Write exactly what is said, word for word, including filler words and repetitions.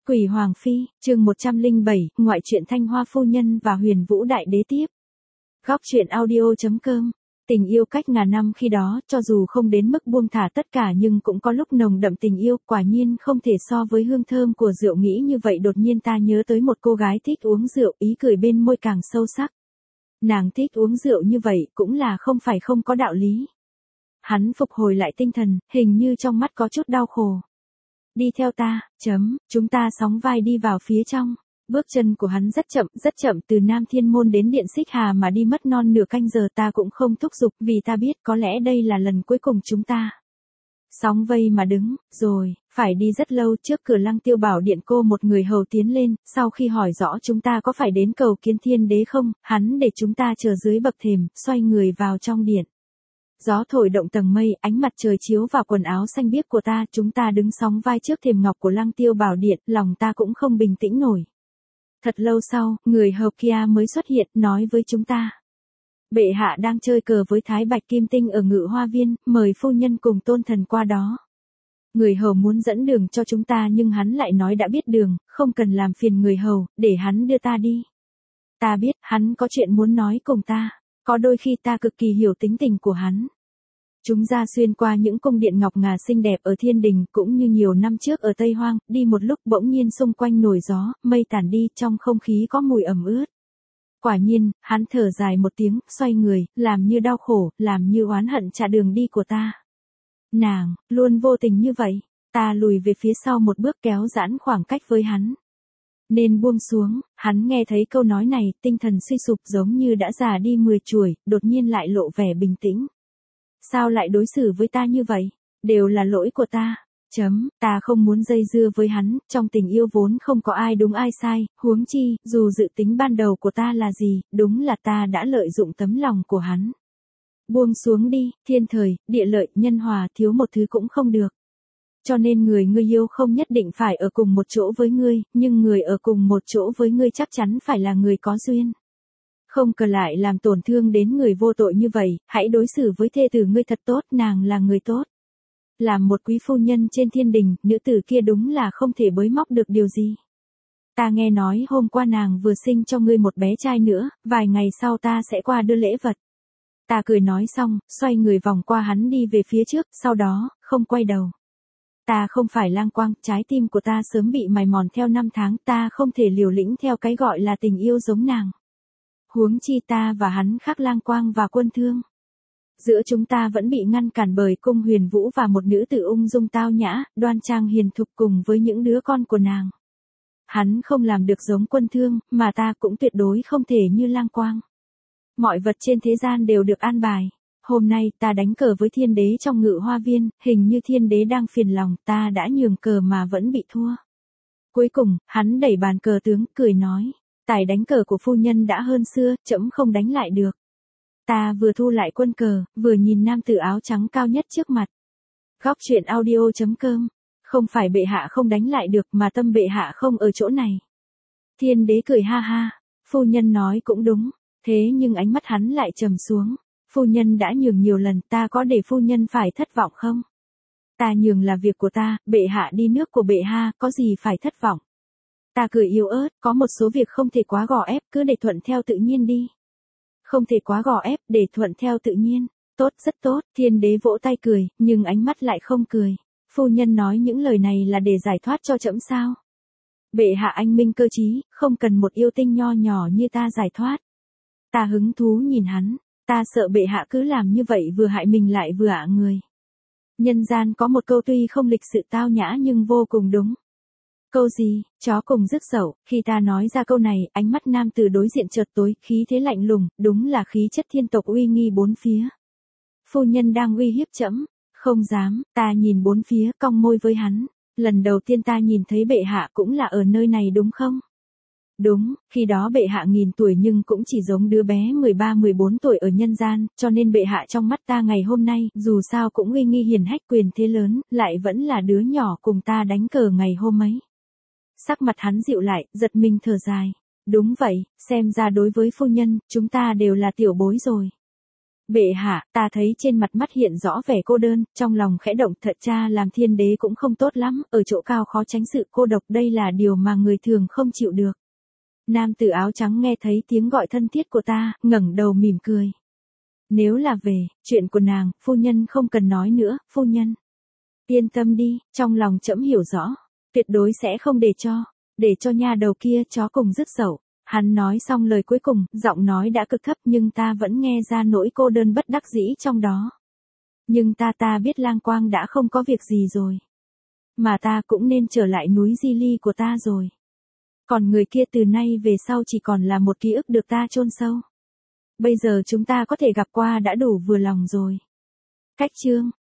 Quỷ Hoàng Phi, chương một trăm lẻ bảy, ngoại truyện Thanh Hoa phu nhân và Huyền Vũ đại đế tiếp. Góc truyện audio chấm com. Tình yêu cách ngàn năm khi đó, cho dù không đến mức buông thả tất cả nhưng cũng có lúc nồng đậm tình yêu, quả nhiên không thể so với hương thơm của rượu. Nghĩ như vậy đột nhiên ta nhớ tới một cô gái thích uống rượu, ý cười bên môi càng sâu sắc. Nàng thích uống rượu như vậy cũng là không phải không có đạo lý. Hắn phục hồi lại tinh thần, hình như trong mắt có chút đau khổ. Đi theo ta, chấm, chúng ta sóng vai đi vào phía trong. Bước chân của hắn rất chậm, rất chậm, từ Nam Thiên Môn đến Điện Xích Hà mà đi mất non nửa canh giờ. Ta cũng không thúc giục vì ta biết có lẽ đây là lần cuối cùng chúng ta sóng vây mà đứng, rồi, phải đi rất lâu. Trước cửa Lăng Tiêu Bảo Điện cô một người hầu tiến lên, sau khi hỏi rõ chúng ta có phải đến cầu kiến Thiên Đế không, hắn để chúng ta chờ dưới bậc thềm, xoay người vào trong điện. Gió thổi động tầng mây, ánh mặt trời chiếu vào quần áo xanh biếc của ta, chúng ta đứng sóng vai trước thềm ngọc của Lăng Tiêu Bảo Điện, lòng ta cũng không bình tĩnh nổi. Thật lâu sau, người hầu kia mới xuất hiện, nói với chúng ta. Bệ hạ đang chơi cờ với Thái Bạch Kim Tinh ở Ngự Hoa Viên, mời phu nhân cùng tôn thần qua đó. Người hầu muốn dẫn đường cho chúng ta nhưng hắn lại nói đã biết đường, không cần làm phiền người hầu, để hắn đưa ta đi. Ta biết, hắn có chuyện muốn nói cùng ta. Có đôi khi ta cực kỳ hiểu tính tình của hắn. Chúng ra xuyên qua những cung điện ngọc ngà xinh đẹp ở thiên đình, cũng như nhiều năm trước ở Tây Hoang, đi một lúc bỗng nhiên xung quanh nổi gió, mây tản đi, trong không khí có mùi ẩm ướt. Quả nhiên, hắn thở dài một tiếng, xoay người, làm như đau khổ, làm như oán hận chặn đường đi của ta. Nàng, luôn vô tình như vậy, ta lùi về phía sau một bước kéo giãn khoảng cách với hắn. Nên buông xuống, hắn nghe thấy câu nói này, tinh thần suy sụp giống như đã già đi mười chuổi, đột nhiên lại lộ vẻ bình tĩnh. Sao lại đối xử với ta như vậy? Đều là lỗi của ta. Chấm, ta không muốn dây dưa với hắn, trong tình yêu vốn không có ai đúng ai sai, huống chi, dù dự tính ban đầu của ta là gì, đúng là ta đã lợi dụng tấm lòng của hắn. Buông xuống đi, thiên thời, địa lợi, nhân hòa, thiếu một thứ cũng không được. Cho nên người ngươi yêu không nhất định phải ở cùng một chỗ với ngươi, nhưng người ở cùng một chỗ với ngươi chắc chắn phải là người có duyên. Không cần lại làm tổn thương đến người vô tội như vậy, hãy đối xử với thê tử ngươi thật tốt, nàng là người tốt. Làm một quý phu nhân trên thiên đình, nữ tử kia đúng là không thể bới móc được điều gì. Ta nghe nói hôm qua nàng vừa sinh cho ngươi một bé trai nữa, vài ngày sau ta sẽ qua đưa lễ vật. Ta cười nói xong, xoay người vòng qua hắn đi về phía trước, sau đó, không quay đầu. Ta không phải lang quang, trái tim của ta sớm bị mài mòn theo năm tháng, ta không thể liều lĩnh theo cái gọi là tình yêu giống nàng. Huống chi ta và hắn khác lang quang và quân thương. Giữa chúng ta vẫn bị ngăn cản bởi cung Huyền Vũ và một nữ tử ung dung tao nhã, đoan trang hiền thục cùng với những đứa con của nàng. Hắn không làm được giống quân thương, mà ta cũng tuyệt đối không thể như lang quang. Mọi vật trên thế gian đều được an bài. Hôm nay ta đánh cờ với Thiên Đế trong Ngự Hoa Viên, hình như Thiên Đế đang phiền lòng, ta đã nhường cờ mà vẫn bị thua. Cuối cùng, hắn đẩy bàn cờ tướng, cười nói, tài đánh cờ của phu nhân đã hơn xưa, trẫm không đánh lại được. Ta vừa thu lại quân cờ, vừa nhìn nam tử áo trắng cao nhất trước mặt. Góc truyện audio chấm com. Không phải bệ hạ không đánh lại được mà tâm bệ hạ không ở chỗ này. Thiên Đế cười ha ha, phu nhân nói cũng đúng, thế nhưng ánh mắt hắn lại trầm xuống. Phu nhân đã nhường nhiều lần, ta có để phu nhân phải thất vọng không? Ta nhường là việc của ta, bệ hạ đi nước của bệ hạ, có gì phải thất vọng? Ta cười yếu ớt, có một số việc không thể quá gò ép, cứ để thuận theo tự nhiên đi. Không thể quá gò ép, để thuận theo tự nhiên. Tốt, rất tốt, Thiên Đế vỗ tay cười, nhưng ánh mắt lại không cười. Phu nhân nói những lời này là để giải thoát cho trẫm sao? Bệ hạ anh minh cơ trí, không cần một yêu tinh nho nhỏ như ta giải thoát. Ta hứng thú nhìn hắn. Ta sợ bệ hạ cứ làm như vậy vừa hại mình lại vừa ả người. Nhân gian có một câu tuy không lịch sự tao nhã nhưng vô cùng đúng. Câu gì, chó cùng rước dậu, khi ta nói ra câu này, ánh mắt nam tử đối diện chợt tối, khí thế lạnh lùng, đúng là khí chất thiên tộc uy nghi bốn phía. Phu nhân đang uy hiếp trẫm, không dám, ta nhìn bốn phía, cong môi với hắn. Lần đầu tiên ta nhìn thấy bệ hạ cũng là ở nơi này đúng không? Đúng, khi đó bệ hạ nghìn tuổi nhưng cũng chỉ giống đứa bé mười ba mười bốn tuổi ở nhân gian, cho nên bệ hạ trong mắt ta ngày hôm nay, dù sao cũng uy nghi hiển hách quyền thế lớn, lại vẫn là đứa nhỏ cùng ta đánh cờ ngày hôm ấy. Sắc mặt hắn dịu lại, giật mình thở dài. Đúng vậy, xem ra đối với phu nhân, chúng ta đều là tiểu bối rồi. Bệ hạ, ta thấy trên mặt mắt hiện rõ vẻ cô đơn, trong lòng khẽ động, thật cha làm thiên đế cũng không tốt lắm, ở chỗ cao khó tránh sự cô độc, đây là điều mà người thường không chịu được. Nam tử áo trắng nghe thấy tiếng gọi thân thiết của ta, ngẩng đầu mỉm cười. Nếu là về, chuyện của nàng, phu nhân không cần nói nữa, phu nhân. Yên tâm đi, trong lòng trẫm hiểu rõ, tuyệt đối sẽ không để cho, để cho nha đầu kia chó cùng dứt dậu. Hắn nói xong lời cuối cùng, giọng nói đã cực thấp nhưng ta vẫn nghe ra nỗi cô đơn bất đắc dĩ trong đó. Nhưng ta ta biết Lang Quang đã không có việc gì rồi. Mà ta cũng nên trở lại núi Di Ly của ta rồi. Còn người kia từ nay về sau chỉ còn là một ký ức được ta chôn sâu. Bây giờ chúng ta có thể gặp qua đã đủ vừa lòng rồi. Cách chương